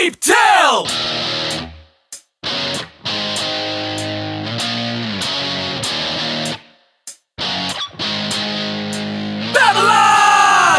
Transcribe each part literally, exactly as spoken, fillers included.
sleep till! Babylon!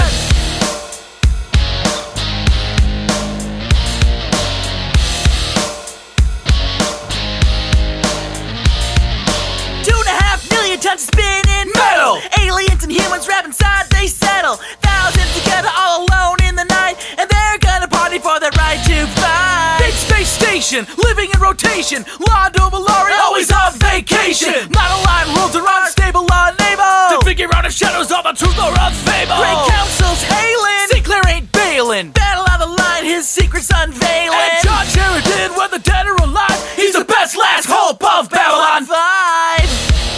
Two and a half million tons of spinning Metal! Aliens and humans wrapped inside, they settle. Thousands together all alone in the night, and they're gonna party for their right to fight. Big space station, living in rotation. Londo Malaria, always on vacation. Monoline rules are unstable, unable to figure out if shadows are the truth or a fable. Great council's hailing, Sinclair ain't bailing. battle on the line, his secrets unveiling. And John Sheridan, whether dead or alive, he's the best last hope of Babylon five.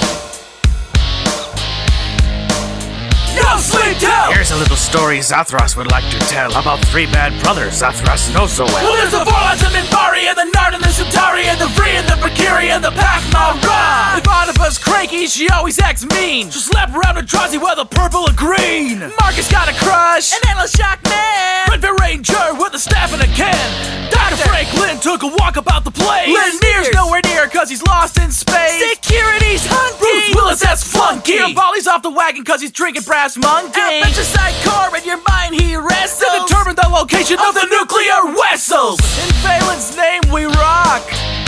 No sleep till! Here's a little story Zathras would like to tell about three bad brothers Zathras knows so well. Well, there's the four lines of Minbari, and the Nard, and the Sutari, and the Vree, and the Fakiri, and the Pakmara. If Oedipus cranky, she always acts mean. She'll slap around a Drazi whether purple or green. Marcus got a crush, An endless shock man, Red Ranger with a staff and a can. Doctor Franklin took a walk about the place. Lynn Mears nowhere near cause he's lost in space. security's hunky. Bruce Willis has flunky. Garibaldi's off the wagon cause he's drinking brass monkey. Adventure core in your mind he wrestles. To determine the location of the nuclear vessels. In Phelan's name we rock.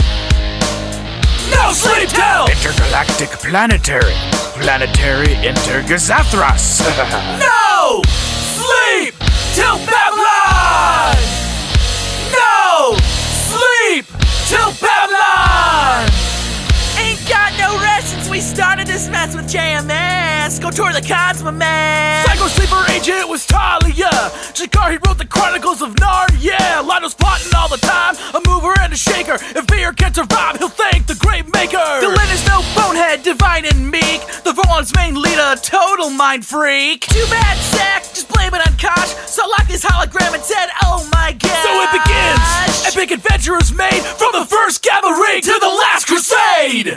No sleep till! Intergalactic planetary. Planetary Intergazathras. No sleep till Babylon! No sleep till Babylon! Ain't got no rest since we started this mess with J M S. Go tour the cons, my man. Psycho sleeper agent was Talia. Jakar, he wrote the Chronicles of Narnia. Lionel's plotting all the time, a mover and a shaker. If Fear can survive, he'll thank the great maker. Dylan is no bonehead, divine and meek. The Volan's main leader, total mind freak. Too bad, Zach, just blame it on Kosh. Saw Lockie's hologram and said, oh my god. So it begins. Epic adventure is made from the first cavalry to the last crusade.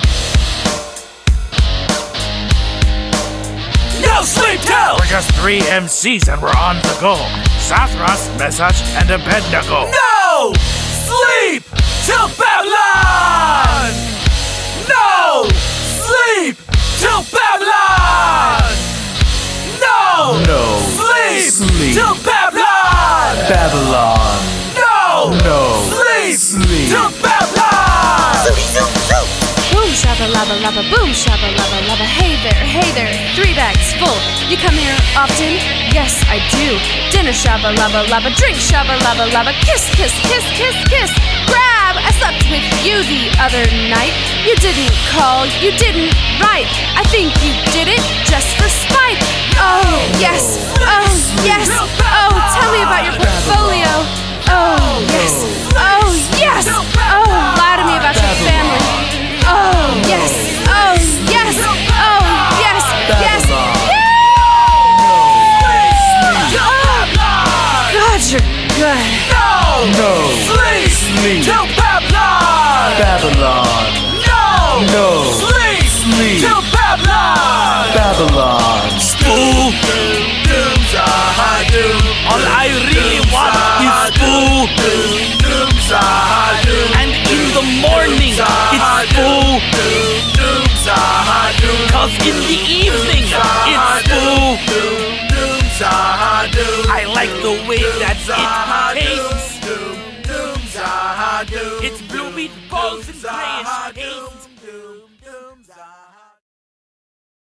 No sleep till! We're just three M Cs and we're on the go. Zathras, Mesach, and Abednego. No sleep till Babylon! No sleep till Babylon! No, No sleep, sleep. till Babylon! Babylon. No, No sleep, sleep. till Babylon! Boom shabba labba labba boom shabba labba labba. Hey there, hey there, three bags full. You come here often? Yes, I do. Dinner shabba labba labba, drink shabba labba labba, kiss kiss kiss kiss kiss. Grab! I slept with you the other night. You didn't call, you didn't write. I think you did it just for spite. Oh yes, oh yes, oh tell me about your portfolio. Oh yes, oh yes, oh lie to me about your family. Oh, yes! Oh, yes! Oh, yes! Yes! Yeah! Oh, God, you're good. No, No sleep, sleep. till Babylon! Babylon. No, No sleep, sleep. till Babylon! Babylon. Spool, dooms, ah, doom. All I really want is spool, dooms, ah, doom. And in the morning, it's spool, dooms, ah, doom. Cause in the evening, it's spool, dooms, ah, doom. I like the way that it tastes. It's blue meatballs and grayish taste.